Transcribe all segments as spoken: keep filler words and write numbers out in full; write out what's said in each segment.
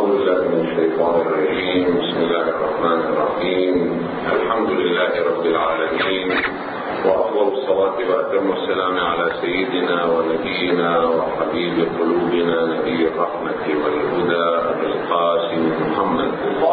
أعوذ بالله من الشيطان الرجيم. بسم الله الرحمن الرحيم. الحمد لله رب العالمين، وأفضل الصلاة وأتم السلام على سيدنا ونبينا وحبيب قلوبنا نبي الرحمة والهدى أبي القاسم محمد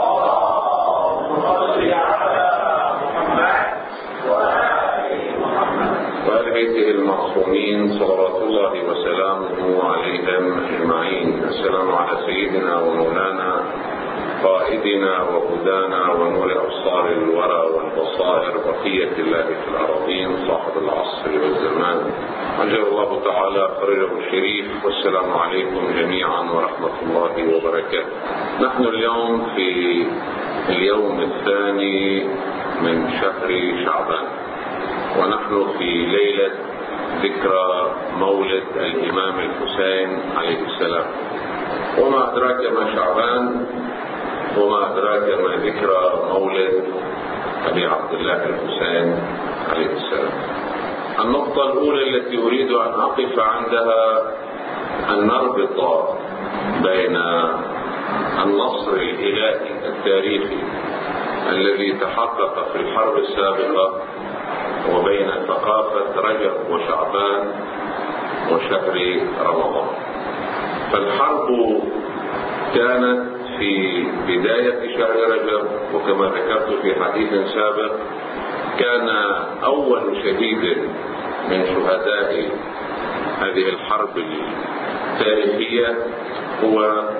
وآل بيته المعصومين صلوات الله وسلامه عليهم أجمعين. السلام على سيدنا ومولانا قائدنا وهدانا ونور أبصار الورى والبصائر بقية الله في الأراضين صاحب العصر والزمان عجل الله تعالى فرجه الشريف. والسلام عليكم جميعا ورحمة الله وبركاته. نحن اليوم في اليوم الثاني من شهر شعبان، ونحن في ليلة ذكرى مولد الإمام الحسين عليه السلام. وما أدراك ما شعبان، وما أدراك ما ذكرى مولد أبي عبد الله الحسين عليه السلام. النقطة الأولى التي أريد أن أقف عندها أن نربط بين النصر الإلهي التاريخي الذي تحقق في الحرب السابقة وبين ثقافة رجب وشعبان وشهر رمضان. فالحرب كانت في بداية شهر رجب، وكما ذكرت في حديث سابق كان أول شهيد من شهداء هذه الحرب التاريخية هو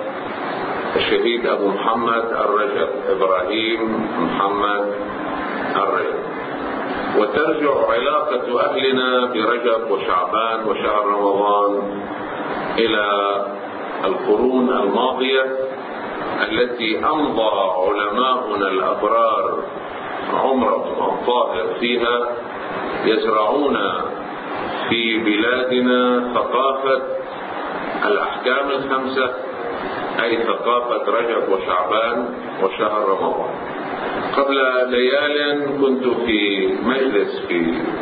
الشهيد أبو محمد الرجب، إبراهيم محمد الرجب. وترجع علاقة أهلنا برجب وشعبان وشهر رمضان إلى القرون الماضية التي أمضى علماؤنا الأبرار عمرهم الطاهر فيها يزرعون في بلادنا ثقافة الأحكام الخمسة، أي ثقافة رجب وشعبان وشهر رمضان. قبل ليال كنت في مجلس في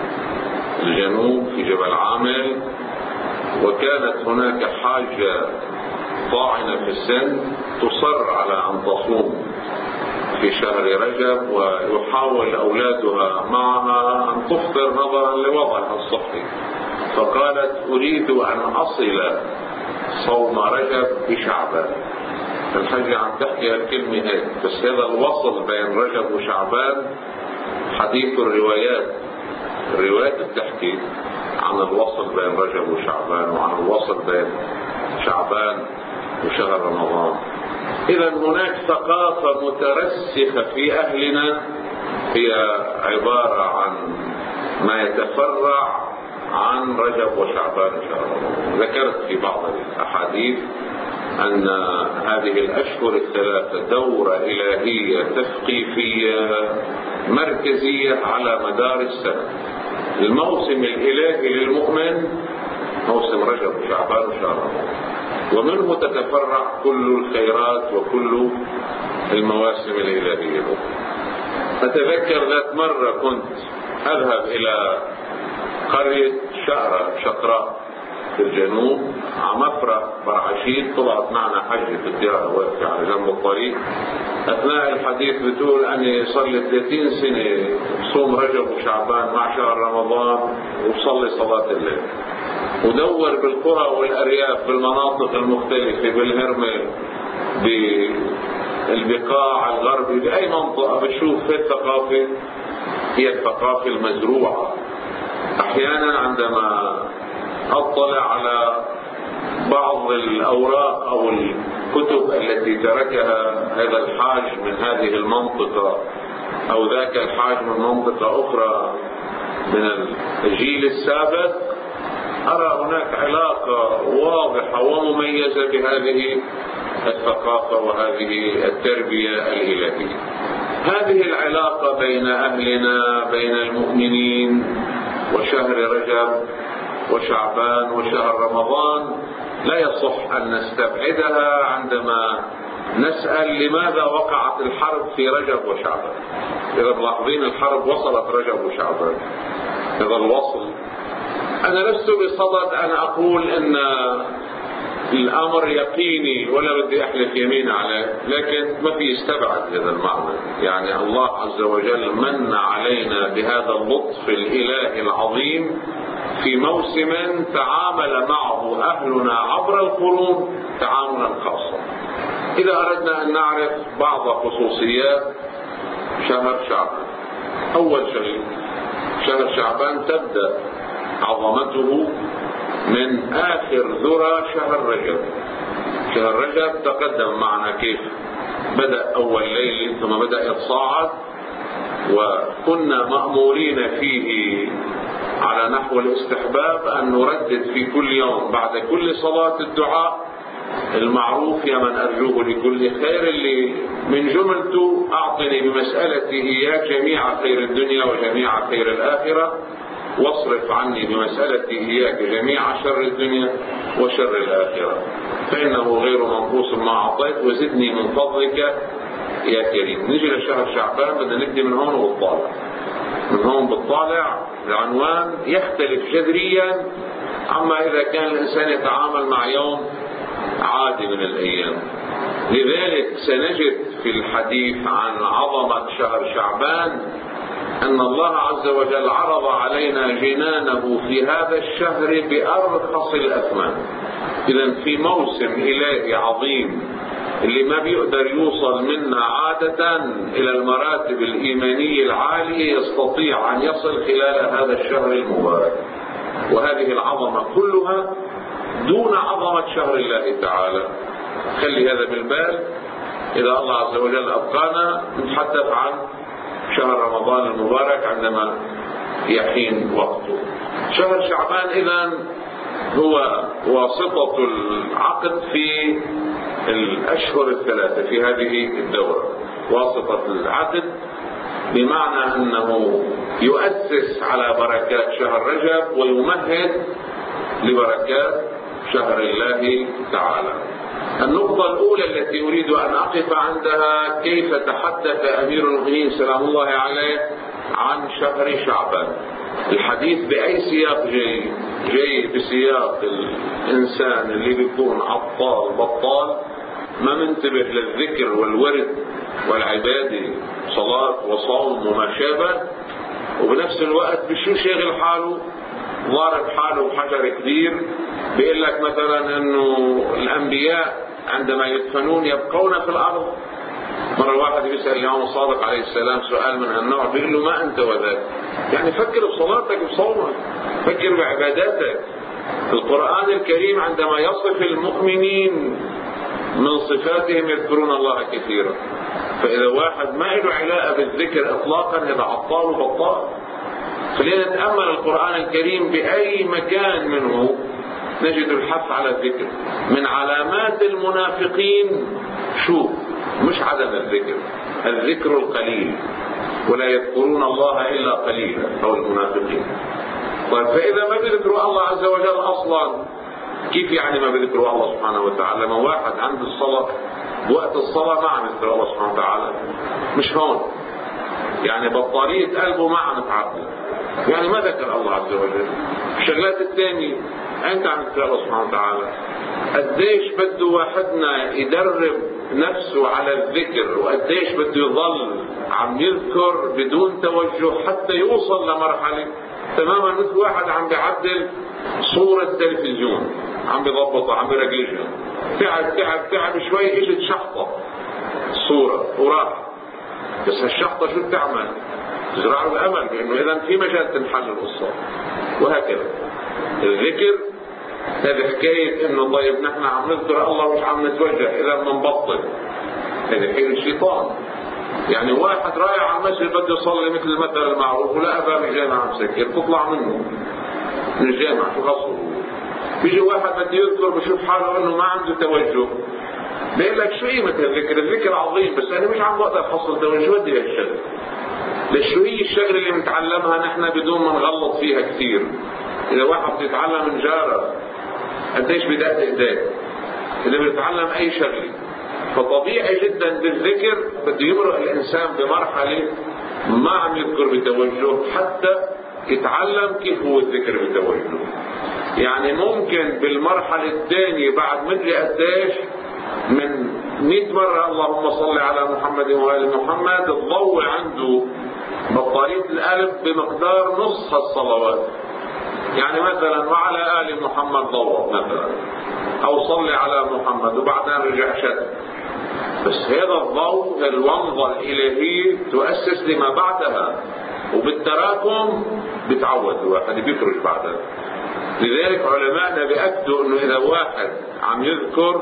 الجنوب في جبل عامل، وكانت هناك حاجة طاعنة في السن تصر على أن تصوم في شهر رجب، ويحاول أولادها معها أن تفطر نظرا لوضعها الصحي، فقالت أريد أن أصل صوم رجب بشعبان. الحاجة عم تحكي هالكلمة هيك، بس هذا الوصل بين رجب وشعبان حديث الروايات. الروايات بتحكي عن الوصل بين رجب وشعبان وعن الوصل بين شعبان وشهر رمضان. إذا هناك ثقافة مترسخة في أهلنا هي عبارة عن ما يتفرع عن رجب وشعبان وشهر رمضان. ذكرت في بعض الأحاديث أن هذه الأشهر الثلاثة دورة إلهية تثقيفية مركزية على مدار السنة. الموسم الإلهي للمؤمن موسم رجب وشعبان وشهر رمضان، ومنه تتفرع كل الخيرات وكل المواسم الإلهية. أتذكر ذات مرة كنت أذهب إلى قرية شقرة شقراء في الجنوب عمفرة برعشيد. طلعت معنا حجة في الديارة واقفة على جنب الطريق. أثناء الحديث بتقول أني صار لي ثلاثين سنة صوم رجب وشعبان مع شهر رمضان وصلي صلاة الليل، ودور بالقرى والأرياف بالمناطق المختلفة، بالهرمل، بالبقاع الغربي، بأي منطقة بتشوف في الثقافة هي الثقافة المزروعة. أحيانا عندما أطلع على بعض الأوراق أو الكتب التي تركها هذا الحاج من هذه المنطقة أو ذاك الحاج من منطقة أخرى من الجيل السابق، أرى هناك علاقة واضحة ومميزة بهذه الثقافة وهذه التربية الإلهية. هذه العلاقة بين أهلنا بين المؤمنين وشهر رجب وشعبان وشهر رمضان لا يصح أن نستبعدها عندما نسأل لماذا وقعت الحرب في رجب وشعبان. إذا ملاحظين الحرب وصلت رجب وشعبان، هذا الوصل. أنا لست بصدد أن أقول أن الأمر يقيني ولا بدي أحلف يمين عليه، لكن ما في يستبعد هذا المعنى. يعني الله عز وجل من علينا بهذا اللطف الإلهي العظيم في موسم تعامل معه أهلنا عبر القرون تعاملا خاصا. إذا أردنا أن نعرف بعض خصوصيات شهر شعبان، أول شيء شهر شعبان تبدأ عظمته من آخر ذرى شهر رجب. شهر رجب تقدم معنا كيف بدأ أول ليل ثم بدأ يتصاعد، وكنا مأمورين فيه على نحو الاستحباب أن نردد في كل يوم بعد كل صلاة الدعاء المعروف: يا من أرجوه لكل خير، اللي من جملته أعطني بمسألتي إياك جميع خير الدنيا وجميع خير الآخرة، واصرف عني بمسألتي إياك جميع شر الدنيا وشر الآخرة، فإنه غير منقوص ما أعطيت، وزدني من فضلك يا كريم. نجي لشهر شعبان بدنا نبدي من هون وبالطالع. من هون بالطالع العنوان يختلف جذريا عما إذا كان الإنسان يتعامل مع يوم عادي من الأيام. لذلك سنجد في الحديث عن عظمة شهر شعبان أن الله عز وجل عرض علينا جنانه في هذا الشهر بأرخص الأثمان. إذن في موسم إلهي عظيم اللي ما بيقدر يوصل منا عادة إلى المراتب الإيمانية العالية يستطيع أن يصل خلال هذا الشهر المبارك. وهذه العظمة كلها دون عظمة شهر الله تعالى. خلي هذا بالبال. إذا الله عز وجل أبقانا نتحدث عن شهر رمضان المبارك عندما يحين وقته. شهر شعبان إذن هو واسطة العقد في الأشهر الثلاثة في هذه الدورة. واسطة العقد بمعنى أنه يؤسس على بركات شهر رجب ويمهد لبركات شهر الله تعالى. النقطة الأولى التي أريد أن أقف عندها: كيف تحدث أمير المؤمنين سلام الله عليه عن شهر شعبان؟ الحديث بأي سياق جاي؟ جاي بسياق الإنسان اللي بيكون عطال بطال ما منتبه للذكر والورد والعبادة، صلاة وصوم وما شابه، وبنفس الوقت بشو شاغل حاله ضارب حاله بحجر كبير. بيقول لك مثلا انه الانبياء عندما يدفنون يبقون في الارض. مرة واحد بيسأل الإمام الصادق عليه السلام سؤال من هالنوع، بيقول له: ما انت وذاك؟ يعني فكر بصلاتك بصومك، فكر بعباداتك. القرآن الكريم عندما يصف المؤمنين من صفاتهم يذكرون الله كثيرا. فإذا واحد ما له علاقة بالذكر اطلاقا هذا عطال وبطال. خلينا نتأمل القرآن الكريم بأي مكان منه نجد الحث على الذكر. من علامات المنافقين شو؟ مش عدم الذكر، الذكر القليل، ولا يذكرون الله إلا قليلا، أو المنافقين. طيب فإذا ما بيذكروا الله عز وجل أصلا، كيف يعني ما بيذكروا الله سبحانه وتعالى؟ لما واحد عند الصلاة وقت الصلاة ما عم يذكر الله سبحانه وتعالى، مش هون يعني بطارية قلبه ما عم تعبد، يعني ما ذكر الله عز وجل. الشغلات الثانية أنت عم تذكر الله سبحانه وتعالى. قديش بده واحدنا يدرب نفسه على الذكر، وقديش بده يظل عم يذكر بدون توجه حتى يوصل لمرحلة تماما مثل واحد عم بيعدل صورة تلفزيون، عم بيضبطها عم بيرجلها، تعب تعب تعب شوي اجت شحطة الصورة وراح. بس هالشحطة شو بتعمل؟ تزرع له الأمل بأنه إذا في مجال تنحل القصة. وهكذا الذكر هذه حكاية إنه طيب نحن عم نذكر الله مش عم نتوجه، إذا بنبطل. هذه حيل الشيطان. يعني واحد رايح على المسجد بده يصلي مثل المثل المعروف ولا باب الجامع مسكر، تطلع منه من الجامع شو خصه. بيجي واحد بده يذكر بشوف حاله إنه ما عنده توجه، بيقول لك شو قيمة الذكر؟ الذكر عظيم بس أنا مش عم بقدر أحصل توجه. ودي هالشغل ليش؟ شو هي الشغلة اللي بنتعلمها نحن بدون ما نغلط فيها كثير؟ إذا واحد بيتعلم من جاره قديش بدأت إيديه، إذا بيتعلم أي شغلة فطبيعي جدا بالذكر بده يمرق الإنسان بمرحلة ما عم يذكر بتوجه حتى يتعلم كيف هو الذكر بتوجه. يعني ممكن بالمرحلة الثانية بعد مدري قديش من مئة مرة اللهم صل على محمد وآل محمد الضوء عنده بطارية القلب بمقدار نصف الصلوات. يعني مثلا وعلى آل محمد ضوء مثلا، أو صل على محمد وبعدين رجع شد. بس هذا الضوء الومضة الإلهية تؤسس لما بعدها، وبالتراكم بتعود الواحد بيخرج بعدها. لذلك علماءنا بيأكدوا انه اذا واحد عم يذكر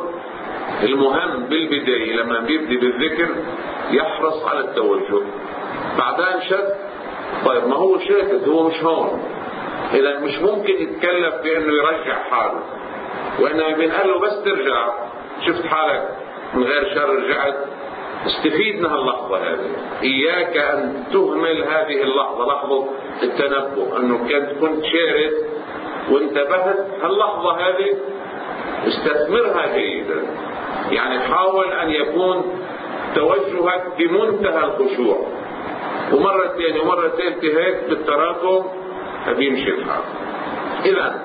المهم بالبداية لما بيبدي بالذكر يحرص على التوجه، بعدين شد. طيب ما هو شاكد، هو مش هون، اذا مش ممكن يتكلف بانه يرجع حاله، وانما بنقال له بس ترجع شفت حالك من غير شر رجعت، استفيد من هاللحظة هذه. إياك أن تهمل هذه اللحظة، لحظة التنبه، أنه كنت كنت شارد وانتبهت، هاللحظة هذه استثمرها جيدا. يعني حاول أن يكون توجهك بمنتهى الخشوع، ومرة ثانية ومرة ثالثة هيك بالتراكم بيمشي الحال. إذا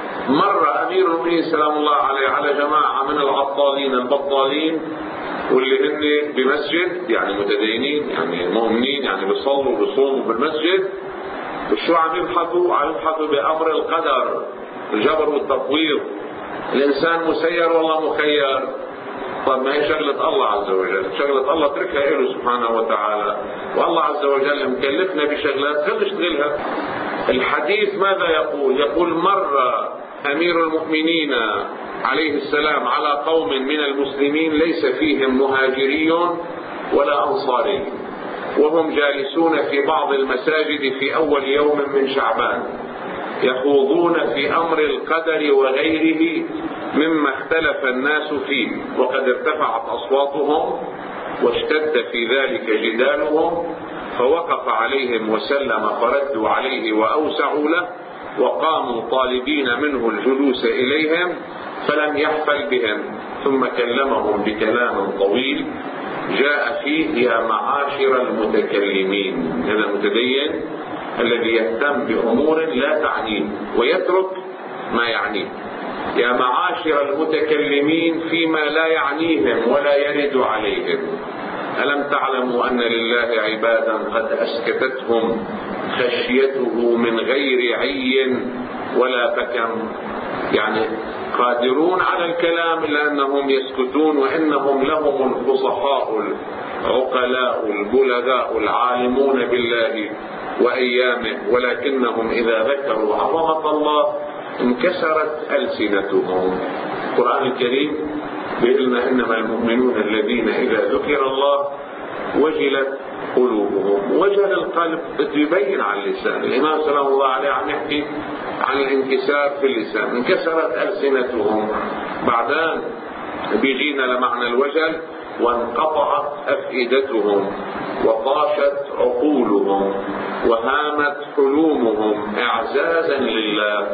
مر أمير المؤمنين سلام الله عليه على جماعة من العطالين البطالين، واللي هن بمسجد يعني متدينين يعني مؤمنين يعني بيصلوا وبيصوموا بالمسجد، وشو عم يبحثوا؟ عم يبحثوا بأمر القدر، الجبر والتفويض. الإنسان مسير والله مخير. طب ما هي شغلة الله عز وجل، شغلة الله تركها له سبحانه وتعالى، والله عز وجل مكلفنا بشغلات خلي نشتغلها. الحديث ماذا يقول؟ يقول مر أمير المؤمنين عليه السلام على قوم من المسلمين ليس فيهم مهاجري ولا أنصاري، وهم جالسون في بعض المساجد في أول يوم من شعبان يخوضون في أمر القدر وغيره مما اختلف الناس فيه، وقد ارتفعت أصواتهم واشتد في ذلك جدالهم، فوقف عليهم وسلم فردوا عليه وأوسعوا له، وقاموا طالبين منه الجلوس إليهم فلم يحفل بهم، ثم كلمهم بكلام طويل جاء فيه يا معاشر المتكلمين. هذا المتدين الذي يهتم بأمور لا تعنيه ويترك ما يعنيه. يا معاشر المتكلمين فيما لا يعنيهم ولا يرد عليهم، ألم تعلموا أن لله عبادا قد أسكتتهم خشيته من غير عي ولا بكم؟ يعني قادرون على الكلام إلا أنهم يسكتون، وإنهم لهم الفصحاء العقلاء البلغاء العالمون بالله وأيامه، ولكنهم إذا ذكروا عظمة الله انكسرت ألسنتهم. القرآن الكريم بيقولنا إنما المؤمنون الذين إذا ذكر الله وجلت قلوبهم. وجل القلب يبين على اللسان. الإمام سلام الله عليه عم يحكي عن الانكسار في اللسان، انكسرت ألسنتهم. بعدين بيجينا لمعنى الوجل وانقطعت أفئدتهم وطاشت عقولهم وهامت حلومهم إعزازا لله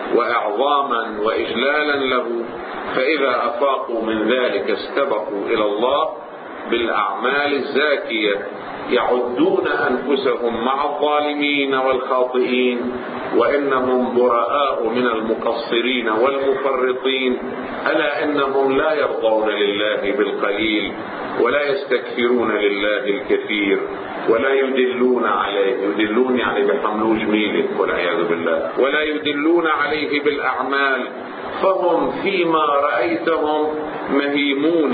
وإعظاما وإجلالا له، فإذا أفاقوا من ذلك استبقوا إلى الله بالأعمال الزاكية، يعدون أنفسهم مع الظالمين والخاطئين، وإنهم براء من المقصرين والمفرطين، ألا إنهم لا يرضون لله بالقليل ولا يستكثرون لله الكثير ولا يدلون عليه، يدلون يعني بحملوا جميله والعياذ بالله، ولا يدلون عليه بالأعمال، فهم فيما رأيتهم مهيمون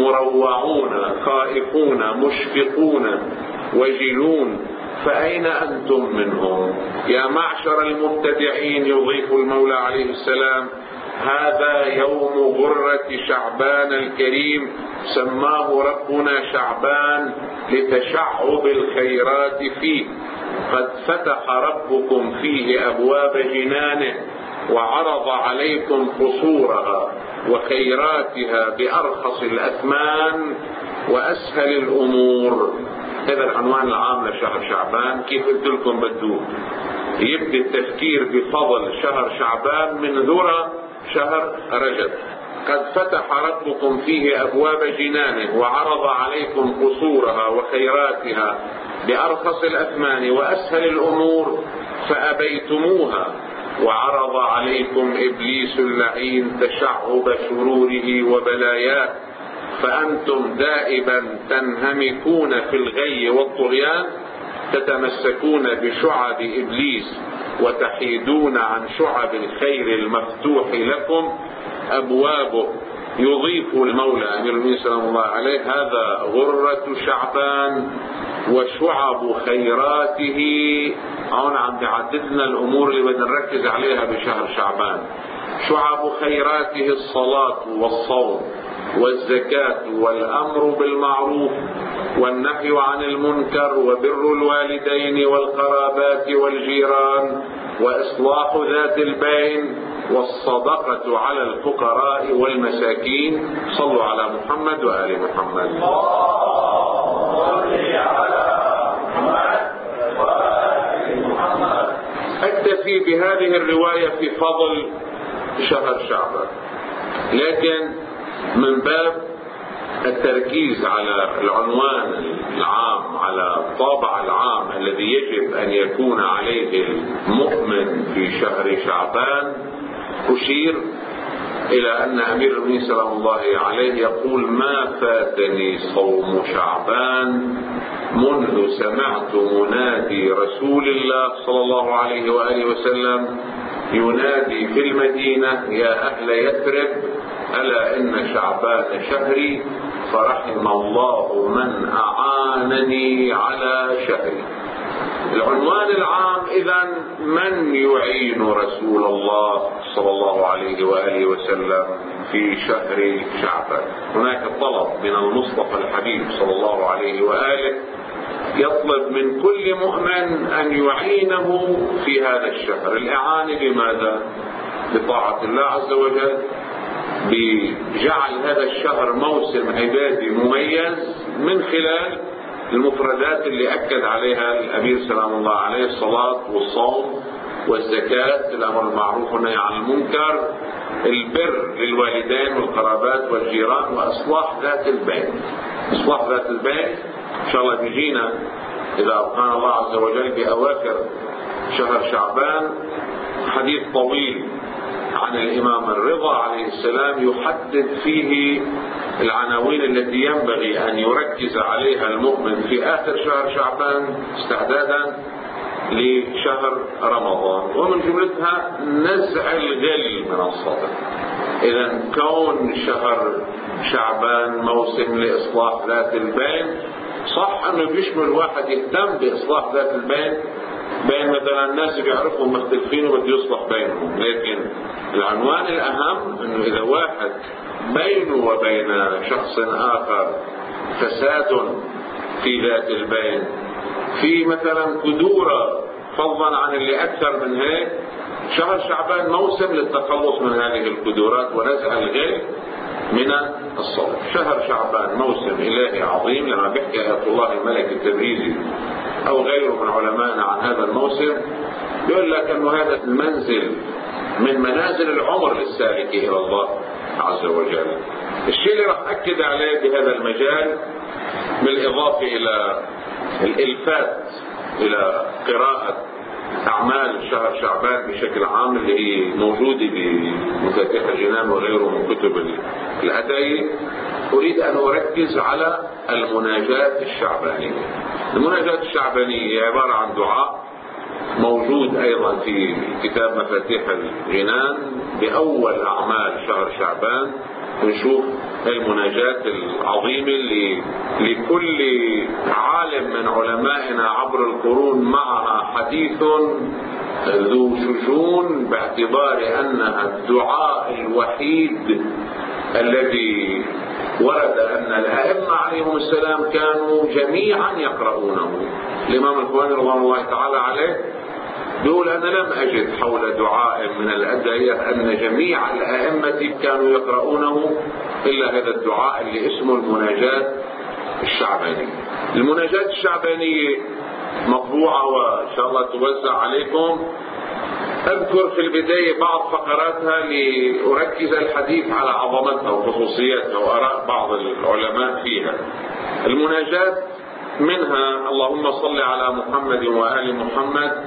مروعون خائفون مشفقون وجلون، فأين أنتم منهم؟ يا معشر المبتدعين، يضيف المولى عليه السلام، هذا يوم غرة شعبان الكريم، سماه ربنا شعبان لتشعب الخيرات فيه، قد فتح ربكم فيه أبواب جنانه وعرض عليكم قصورها وخيراتها بأرخص الأثمان وأسهل الأمور. هذا العنوان العام لشهر شعبان. كيف قلت لكم بده يبدأ التفكير بفضل شهر شعبان من ذرة شهر رجب. قد فتح ربكم فيه أبواب جنانه وعرض عليكم قصورها وخيراتها بأرخص الأثمان وأسهل الأمور فأبيتموها وعرض عليكم إبليس اللعين تشعب شروره وبلاياه، فأنتم دائما تنهمكون في الغي والطغيان، تتمسكون بشعب إبليس وتحيدون عن شعب الخير المفتوح لكم أبوابه. يضيف المولى أمير المؤمنين سلام الله عليه: هذا غرة شعبان وشعب خيراته. هون عم بيعدد لنا الأمور اللي بدنا نركز عليها بشهر شعبان. شعب خيراته الصلاة والصوم والزكاة والأمر بالمعروف والنهي عن المنكر وبر الوالدين والقرابات والجيران وإصلاح ذات البين والصدقة على الفقراء والمساكين. صلوا على محمد وآل محمد. أكتفي بهذه الرواية في فضل شهر شعبان، لكن من باب التركيز على العنوان العام، على الطابع العام الذي يجب أن يكون عليه المؤمن في شهر شعبان، أشير إلى أن أمير المؤمنين سلام الله عليه يقول: ما فاتني صوم شعبان منذ سمعت منادي رسول الله صلى الله عليه وآله وسلم ينادي في المدينة: يا أهل يثرب ألا إن شعبان شهري فرحم الله من أعانني على شهري. العنوان العام إذن: من يعين رسول الله صلى الله عليه وآله وسلم في شهر شعبان؟ هناك طلب من المصطفى الحبيب صلى الله عليه وآله يطلب من كل مؤمن أن يعينه في هذا الشهر. الإعانة بماذا؟ بطاعة الله عز وجل، بجعل هذا الشهر موسم عبادي مميز من خلال المفردات اللي أكد عليها الأمير سلام الله عليه: الصلاة والصوم والزكاة، الأمر بالمعروف والنهي عن المنكر، البر للوالدين والقرابات والجيران، وإصلاح ذات البين. إصلاح ذات البين إن شاء الله بيجينا إذا كان الله عز وجل بأواخر شهر شعبان حديث طويل عن الإمام الرضا عليه السلام يحدد فيه العناوين التي ينبغي أن يركز عليها المؤمن في آخر شهر شعبان استعدادا لشهر رمضان، ومن جملتها نزع الغل من الصدر. إذا كون شهر شعبان موسم لإصلاح ذات البين، صح أنه بيشمل واحد يهتم بإصلاح ذات البين بين مثلا الناس بيعرفهم مختلفين وبده يصلح بينهم، لكن العنوان الأهم أنه إذا واحد بينه وبين شخص آخر فساد في ذات البين، في مثلا كدورة فضلا عن اللي أكثر من هيك، شهر شعبان موسم للتخلص من هذه الكدورات ونزع الغل من الصدر. شهر شعبان موسم إلهي عظيم، لما بيحكي آية الله الملك التبريزي أو غيره من علمائنا عن هذا الموسم يقول لك أنه هذا المنزل من منازل العمر للسالك إلى الله عز وجل. الشيء اللي راح أكد عليه بهذا المجال بالإضافة إلى الإلفات إلى قراءة أعمال شهر شعبان بشكل عام اللي هي موجودة بمفاتيح الجنان وغيره من كتب الأدعية، أريد أن أركز على المناجاة الشعبانية. المناجاة الشعبانية هي عبارة عن دعاء موجود أيضا في كتاب مفاتيح الجنان بأول أعمال شهر شعبان. نشوف المناجاة العظيمة اللي لكل عالم من علمائنا عبر القرون معها حديث ذو شجون، باعتبار أنها الدعاء الوحيد الذي ورد أن الأئمة عليهم السلام كانوا جميعا يقرؤونه. الإمام الخوئيني رضوان الله تعالى عليه يقول: أنا لم أجد حول دعاء من الأدعية أن جميع الأئمة كانوا يقرؤونه إلا هذا الدعاء اللي اسمه المناجاة الشعبانية. المناجاة الشعبانية مطبوعة وإن شاء الله توزع عليكم. أذكر في البداية بعض فقراتها لأركز الحديث على عظمتها وخصوصياتها وآراء بعض العلماء فيها. المناجاة منها: اللهم صل على محمد وآل محمد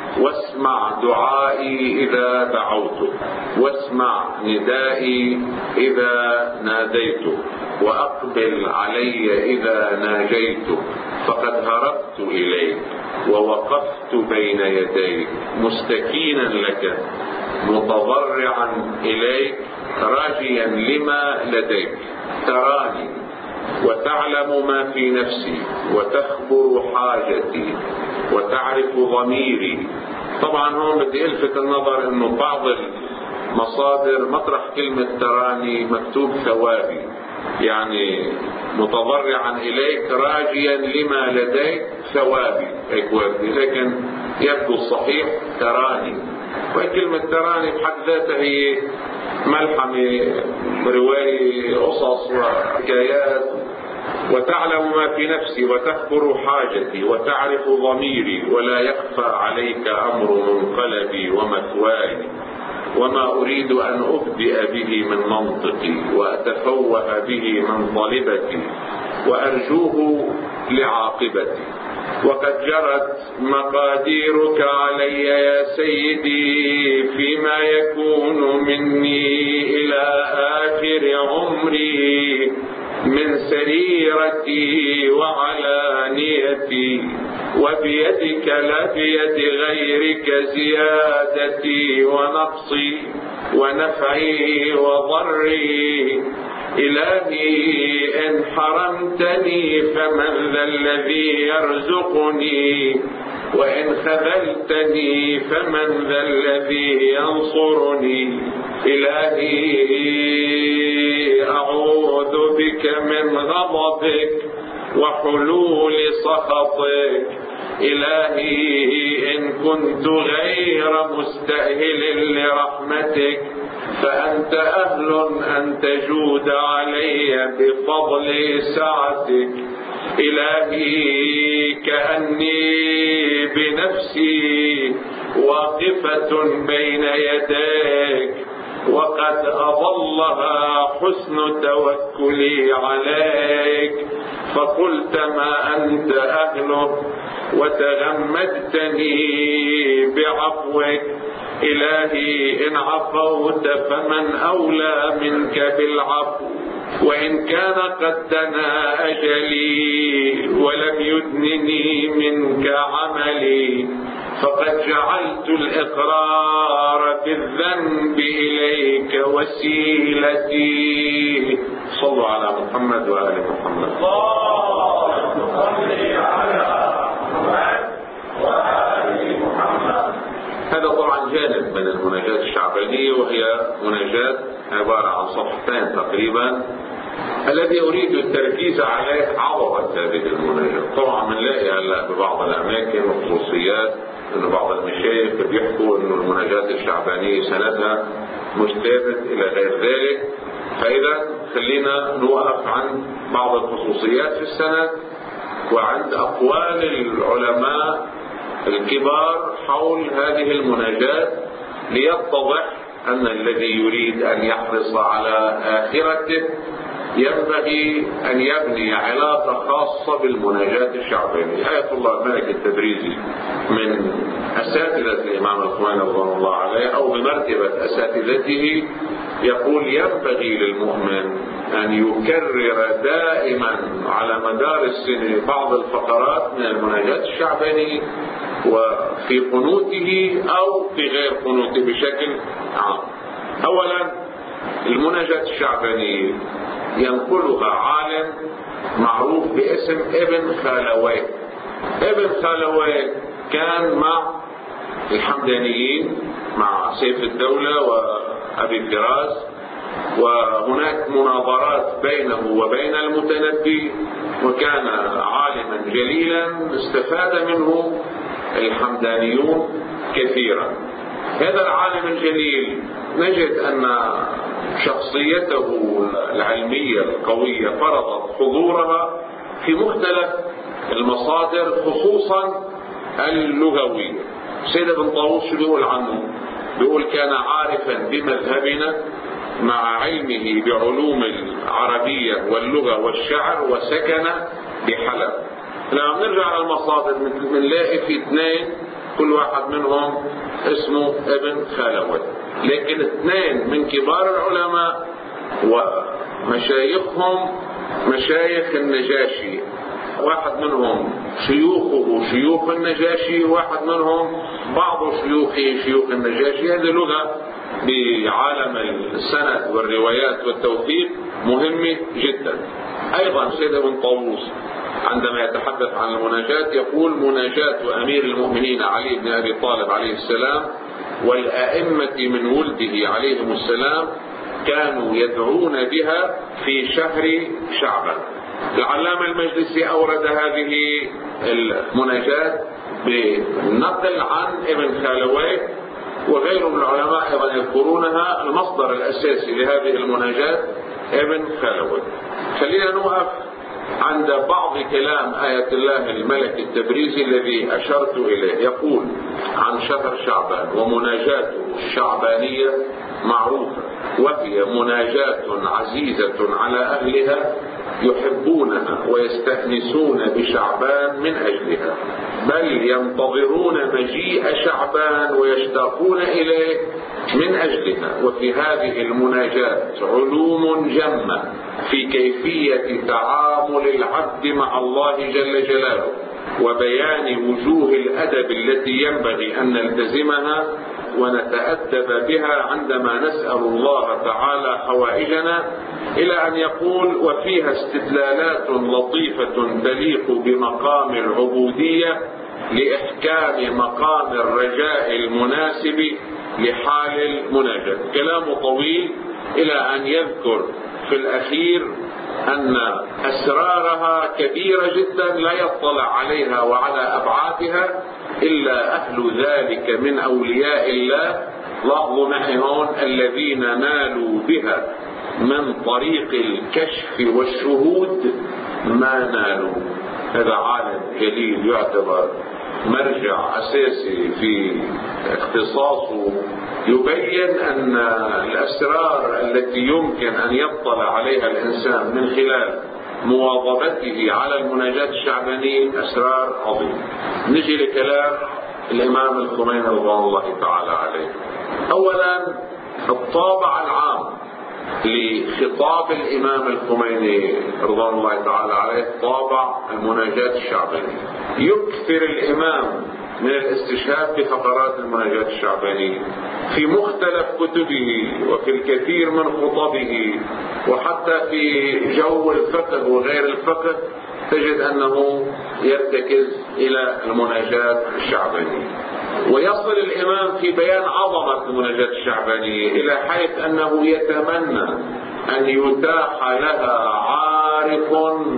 واسمع دعائي إذا دعوت، واسمع ندائي إذا ناديت، وأقبل علي إذا ناجيت، فقد هربت إليك ووقفت بين يديك مستكينا لك متضرعا إليك راجيا لما لديك. تراني وتعلم ما في نفسي وتخبر حاجتي وتعرف ضميري. طبعا هون بدي الفت النظر انه بعض المصادر مطرح كلمة تراني مكتوب ثوابي، يعني متضرعا اليك راجيا لما لديك ثوابي هيك وردي، لكن يبدو الصحيح تراني. وكلمة تراني بحد ذاتها هي ملحمة رواية قصص وحكايات. وتعلم ما في نفسي وتخبر حاجتي وتعرف ضميري ولا يخفى عليك أمر منقلبي ومثواي، وما أريد أن أبدئ به من منطقي وأتفوه به من طالبتي وأرجوه لعاقبتي. وقد جرت مقاديرك علي يا سيدي فيما يكون مني إلى آخر عمري من سريرتي وعلانيتي، وبيدك لا بيد غيرك زيادتي ونقصي ونفعي وضري. إلهي إن حرمتني فمن ذا الذي يرزقني، وإن خذلتني فمن ذا الذي ينصرني. إلهي أعوذ بك من غضبك وحلول سخطك. إلهي إن كنت غير مستأهل لرحمتك فأنت أهل أن تجود علي بفضل سعتك. إلهي كأني بنفسي واقفة بين يديك وقد أضلها حسن توكلي عليك، فقلت ما أنت أهله وتغمدتني بعفوك. إلهي إن عفوت فمن أولى منك بالعفو، وإن كان قد دنا أجلي ولم يدنني منك عملي فقد جعلت الإقرار بالذنب إليك وسيلتي. صلوا على محمد وآل محمد. اللهم صل على محمد وآل محمد. هذا طبعا جانب من المناجاة الشعبانية، وهي مناجاة عبارة عن صفحتين تقريبا. الذي أريد التركيز عليه عظمة هذه المناجاة. طبعا بنلاقي هلا ببعض الأماكن وخصوصيات إنه بعض المشايخ بيحكوا إنه المناجاة الشعبانية سندها مش ثابت إلى غير ذلك. فإذا خلينا نوقف عند بعض الخصوصيات في السند وعند أقوال العلماء الكبار حول هذه المناجاة، ليتضح أن الذي يريد أن يحرص على آخرته ينبغي أن يبني علاقة خاصة بالمناجاة الشعبانية. آية الله الملك التبريزي من أساتذة الإمام الخميني رضوان الله عليه أو بمرتبة أساتذته يقول ينبغي للمؤمن أن يكرر دائما على مدار السنة بعض الفقرات من المناجاة الشعبانية وفي قنوته أو في غير قنوته بشكل عام. أولا المناجاة الشعبانية ينقلها عالم معروف باسم ابن خالويه. ابن خالويه كان مع الحمدانيين مع سيف الدولة وأبي فراس، وهناك مناظرات بينه وبين المتنبي، وكان عالما جليلا استفاد منه الحمدانيون كثيرا. هذا العالم الجليل نجد أن شخصيته العلمية القوية فرضت حضورها في مختلف المصادر خصوصا اللغوية. سيد ابن طاووس شو بيقول عنه؟ بيقول كان عارفا بمذهبنا مع علمه بعلوم العربية واللغة والشعر وسكن بحلب. لما نرجع على المصادر بنلاقي في اثنين كل واحد منهم اسمه ابن خالوي، لكن اثنين من كبار العلماء ومشايخهم مشايخ النجاشي، واحد منهم شيوخه شيوخ النجاشي، واحد منهم بعض شيوخه شيوخ النجاشي. هذه لغة بعالم السند والروايات والتوثيق مهمة جدا. أيضا سيد ابن طاووس عندما يتحدث عن المناجاة يقول: مناجاة أمير المؤمنين علي بن أبي طالب عليه السلام والأئمة من ولده عليهم السلام كانوا يدعون بها في شهر شعبان. العلامة المجلسي أورد هذه المناجاة بنقل عن ابن خالوي، وغيره من العلماء أيضا يذكرونها. المصدر الأساسي لهذه المناجاة ابن خالوي. خلينا نوقف عند بعض كلام آية الله الملك التبريزي الذي أشرت إليه. يقول عن شهر شعبان: ومناجاته الشعبانية معروفة، وهي مناجاة عزيزة على أهلها يحبونها ويستأنسون بشعبان من أجلها، بل ينتظرون مجيء شعبان ويشتاقون إليه من أجلها. وفي هذه المناجاة علوم جمة في كيفية تعامل العبد مع الله جل جلاله، وبيان وجوه الأدب التي ينبغي أن نلتزمها ونتأدب بها عندما نسأل الله تعالى حوائجنا، إلى أن يقول: وفيها استدلالات لطيفة تليق بمقام العبودية لإحكام مقام الرجاء المناسب لحال المناجاة. كلام طويل إلى أن يذكر في الأخير أن أسرارها كبيرة جدا لا يطلع عليها وعلى أبعادها إلا أهل ذلك من أولياء الله. لاحظوا معي هون: الذين نالوا بها من طريق الكشف والشهود ما نالوا. هذا عالم جليل يعتبر مرجع أساسي في اختصاصه، يبين أن الأسرار التي يمكن أن يطلع عليها الإنسان من خلال مواظبته على المناجاة الشعبانية أسرار عظيمة. نجي لكلام الإمام الخميني رضوان الله تعالى عليه. أولا، الطابع العام لخطاب الإمام الخميني رضوان الله تعالى عليه طابع المناجاة الشعبانية. يكثر الإمام من الاستشهاد بفقرات المناجاة الشعبانية في مختلف كتبه وفي الكثير من خطبه، وحتى في جو الفقه وغير الفقه تجد أنه يرتكز إلى المناجاة الشعبانية. ويصل الإمام في بيان عظمة المناجاة الشعبانية إلى حيث أنه يتمنى أن يتاح لها عارف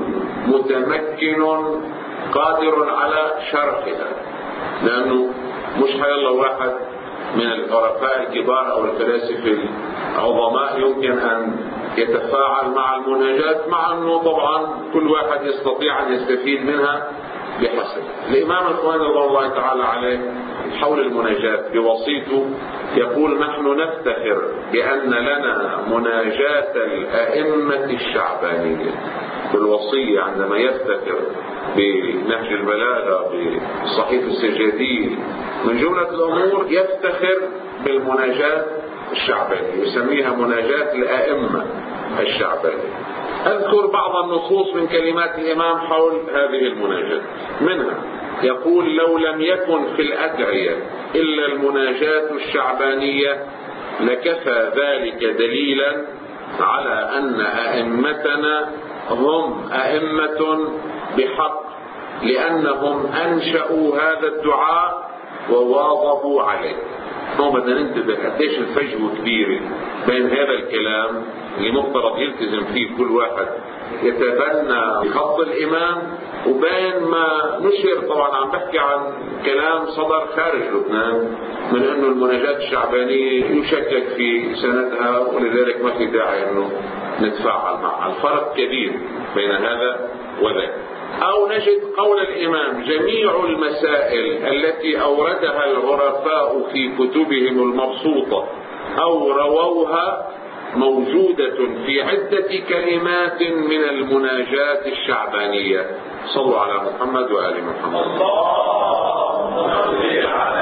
متمكن قادر على شرحها، لأنه مش حيالله واحد من العرفاء الكبار أو الفلاسفة العظماء يمكن أن يتفاعل مع المناجاة، مع أنه طبعا كل واحد يستطيع أن يستفيد منها بحسب. الإمام الخميني رضي الله تعالى عليه حول المناجاة بوصيته يقول: نحن نفتخر بأن لنا مناجاة الأئمة الشعبانية. بالوصية عندما يفتخر بنهج البلاغة بصحيح السجادي من جملة الأمور يفتخر بالمناجاة الشعبانية، يسميها مناجاة الأئمة الشعبانية. أذكر بعض النصوص من كلمات الإمام حول هذه المناجاة. منها يقول: لو لم يكن في الأدعية إلا المناجاة الشعبانية لكفى ذلك دليلا على أن أئمتنا هم أئمة بحق، لأنهم أنشأوا هذا الدعاء وواظبوا عليه. هو بدنا ننتبه قديش الفجوة كبيرة بين هذا الكلام اللي مفترض يلتزم فيه كل واحد يتبنى خط الإمام، وبين ما نشر. طبعا عم بحكي عن كلام صدر خارج لبنان من أنه المناجاة الشعبانية يشكك في سندها، ولذلك ما في داعي أنه نتفاعل معها. الفرق كبير بين هذا وذاك. أو نجد قول الإمام: جميع المسائل التي أوردها العرفاء في كتبهم المبسوطة أو رووها موجودة في عدة كلمات من المناجاة الشعبانية. صلوا على محمد وآل محمد.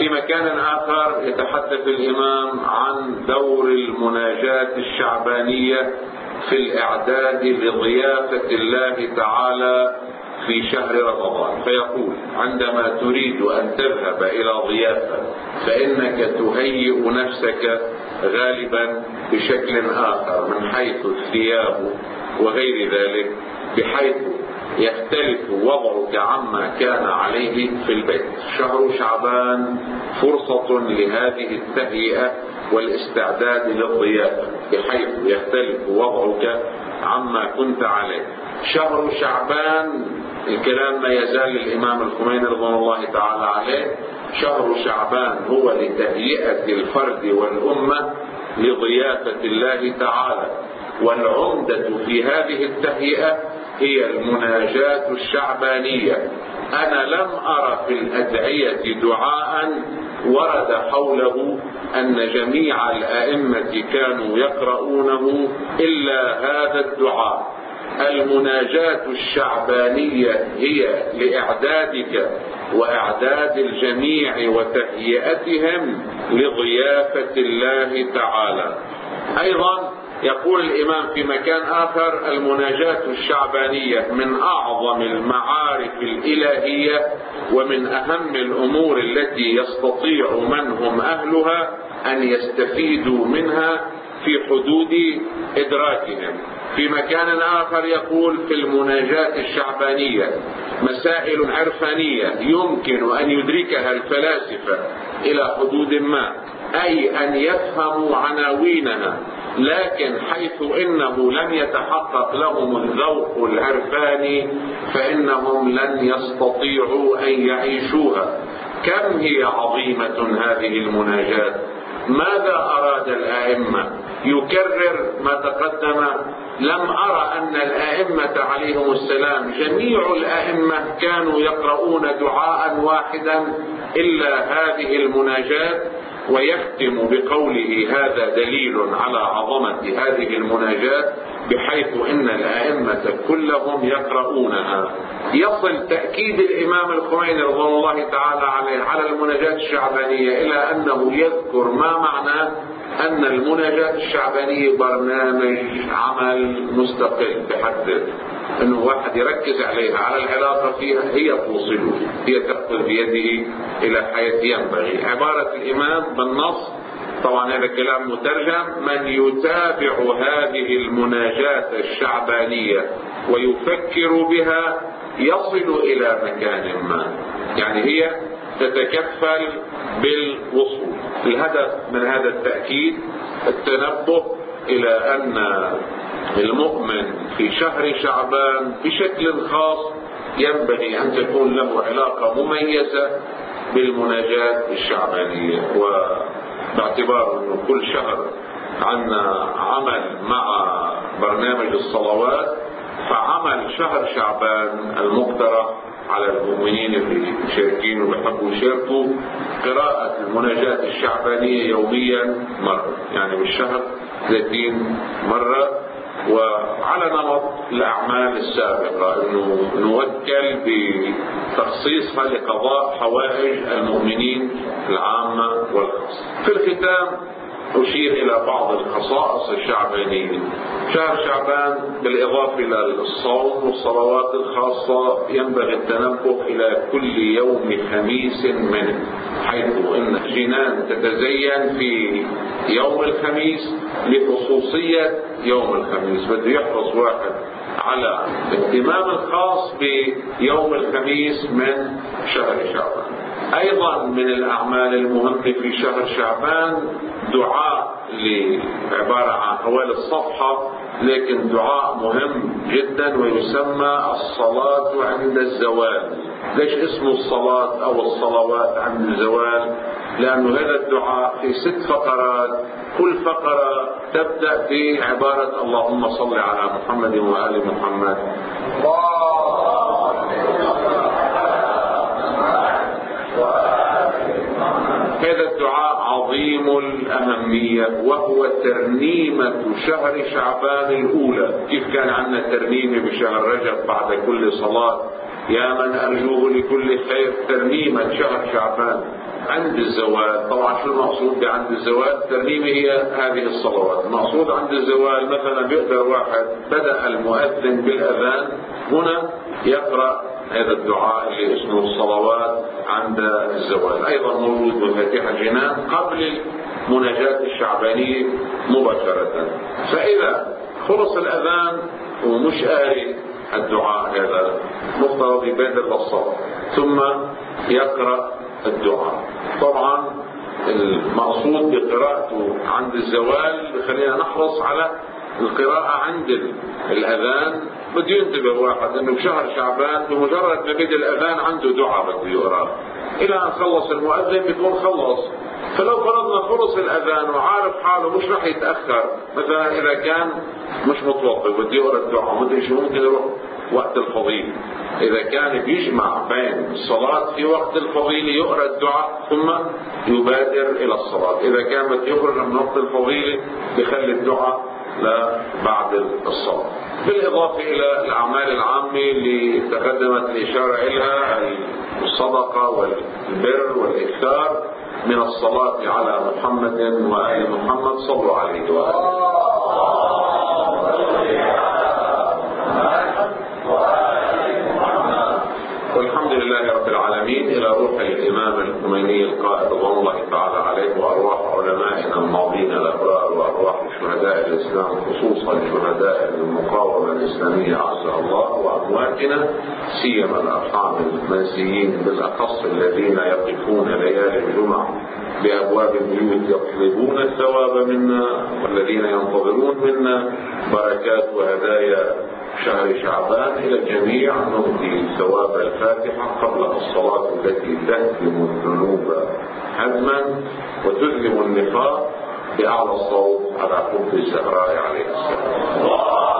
في مكان آخر يتحدث الإمام عن دور المناجاة الشعبانية في الإعداد لضيافة الله تعالى في شهر رمضان، فيقول: عندما تريد أن تذهب إلى ضيافة فإنك تهيئ نفسك غالبا بشكل آخر من حيث الثياب وغير ذلك، بحيث يختلف وضعك عما كان عليه في البيت. شهر شعبان فرصة لهذه التهيئة والاستعداد للضيافة بحيث يختلف وضعك عما كنت عليه. شهر شعبان الكلام ما يزال الإمام الخميني رضوان الله تعالى عليه، شهر شعبان هو لتهيئة الفرد والأمة لضيافة الله تعالى، والعمدة في هذه التهيئة هي المناجاة الشعبانية. أنا لم أرى في الأدعية دعاء ورد حوله أن جميع الأئمة كانوا يقرؤونه إلا هذا الدعاء. المناجاة الشعبانية هي لإعدادك وإعداد الجميع وتهيئتهم لضيافة الله تعالى. أيضا يقول الإمام في مكان آخر: المناجاة الشعبانية من أعظم المعارف الإلهية ومن أهم الأمور التي يستطيع من هم أهلها أن يستفيدوا منها في حدود إدراكهم. في مكان آخر يقول: في المناجاة الشعبانية مسائل عرفانية يمكن أن يدركها الفلاسفة إلى حدود ما، أي أن يفهموا عناوينها، لكن حيث إنه لم يتحقق لهم الذوق العرفاني فإنهم لن يستطيعوا أن يعيشوها. كم هي عظيمة هذه المناجاة! ماذا أراد الآئمة؟ يكرر ما تقدم. لم أرى أن الآئمة عليهم السلام جميع الآئمة كانوا يقرؤون دعاء واحدا إلا هذه المناجاة، ويختم بقوله: هذا دليل على عظمة هذه المناجاة، بحيث إن الآئمة كلهم يقرؤونها. يصل تأكيد الإمام الخميني رضوان الله تعالى عليه على المناجاة الشعبانية إلى أنه يذكر ما معناه أن المناجاة الشعبانية برنامج عمل مستقل بحد، أنه واحد يركز عليها، على العلاقة فيها، هي توصله، هي تأخذ بيده إلى حيث ينبغي. عبارة الإمام بالنص، طبعا هذا كلام مترجم: من يتابع هذه المناجاة الشعبانية ويفكر بها يصل إلى مكان ما، يعني هي تتكفل بالوصول. الهدف من هذا التأكيد التنبه إلى أن المؤمن في شهر شعبان بشكل خاص ينبغي أن تكون له علاقة مميزة بالمناجاة الشعبانية، وباعتبار أنه كل شهر عندنا عمل مع برنامج الصلوات، فعمل شهر شعبان المقترح على المؤمنين اللي مشاركين وبيحبوا يشاركوا قراءة المناجاة الشعبانية يوميا مرة، يعني بالشهر ثلاثين مرة، وعلى نمط الأعمال السابقة أنه نوكل بتخصيصها لقضاء حوائج المؤمنين العامة والخاصة. في الختام أشير إلى بعض الخصائص الشعبانية. شهر شعبان بالإضافة إلى الصوم والصلوات الخاصة ينبغي التنبه إلى كل يوم خميس منه، حيث أن الجنان تتزين في يوم الخميس لخصوصية يوم الخميس. بده يحرص واحد على الاهتمام الخاص بيوم الخميس من شهر شعبان. أيضا من الأعمال المهمة في شهر شعبان دعاء لعبارة عن حوالي الصفحة، لكن دعاء مهم جدا ويسمى الصلاة عند الزوال. ليش اسمه الصلاة أو الصلوات عند الزوال؟ لأن هذا الدعاء في ست فقرات، كل فقرة تبدأ بعبارة اللهم صل على محمد وآل محمد. هذا الدعاء عظيم الأهمية، وهو ترنيمة شهر شعبان الأولى. كيف كان عندنا ترنيمة بشهر رجب بعد كل صلاة يا من أرجوه لكل خير، ترنيمة شهر شعبان. عند الزوال. طبعا شو المقصود بعند الزوال؟ الترنيمة هي هذه الصلوات. المقصود عند الزوال مثلا بيقدر واحد بدأ المؤذن بالأذان، هنا يقرأ هذا الدعاء اللي اسمه الصلوات عند الزوال، أيضا موجود بفاتحة الجنان قبل المناجاة الشعبانية مباشرة. فإذا خلص الأذان ومش قاري الدعاء هذا مفترض يبادر للصلاة ثم يقرأ الدعاء. طبعا المقصود بقراءته عند الزوال خلينا نحرص على القراءة عند الأذان. بده ينتبه واحد انه بشهر شعبان بمجرد ما بدا الأذان عنده دعاء بده يقرأ الى ان خلص المؤذن بيكون خلص. فلو فرضنا خلص الأذان وعارف حاله مش رح يتأخر، مثلا اذا كان مش متوضئ بده يقرأ الدعاء مدري شو ممكن يروح وقت الفضيل، إذا كان بيجمع بين الصلاة في وقت الفضيلة يقرأ الدعاء ثم يبادر إلى الصلاة. إذا كان بده يخرج من وقت الفضيلة بيخلي الدعاء لبعد الصلاة. بالإضافة إلى الأعمال العامة اللي تقدمت الإشارة إليها، الصدقة والبر والإكثار من الصلاة على محمد وآل محمد صلوا عليه وآله. والحمد لله رب العالمين. إلى روح الإمام الخميني القائد رضوان الله تعالى عليه، وأرواح علمائنا الماضين الأبرار، وأرواح شهداء الإسلام خصوصا شهداء المقاومة الإسلامية عز الله، وأمواتنا سيما الأرحام المنسيين بالأخص الذين يقفون ليالي الجمعة بأبواب البيوت يطلبون الثواب منا، والذين ينتظرون منا بركات وهدايا شهر شعبان. إلى الجميع نهدي ثواب الفاتحة قبل الصلاة التي تهدم الذنوب هدما وتذهب النفاق بأعلى الصوت على حب الزهراء عليه السلام.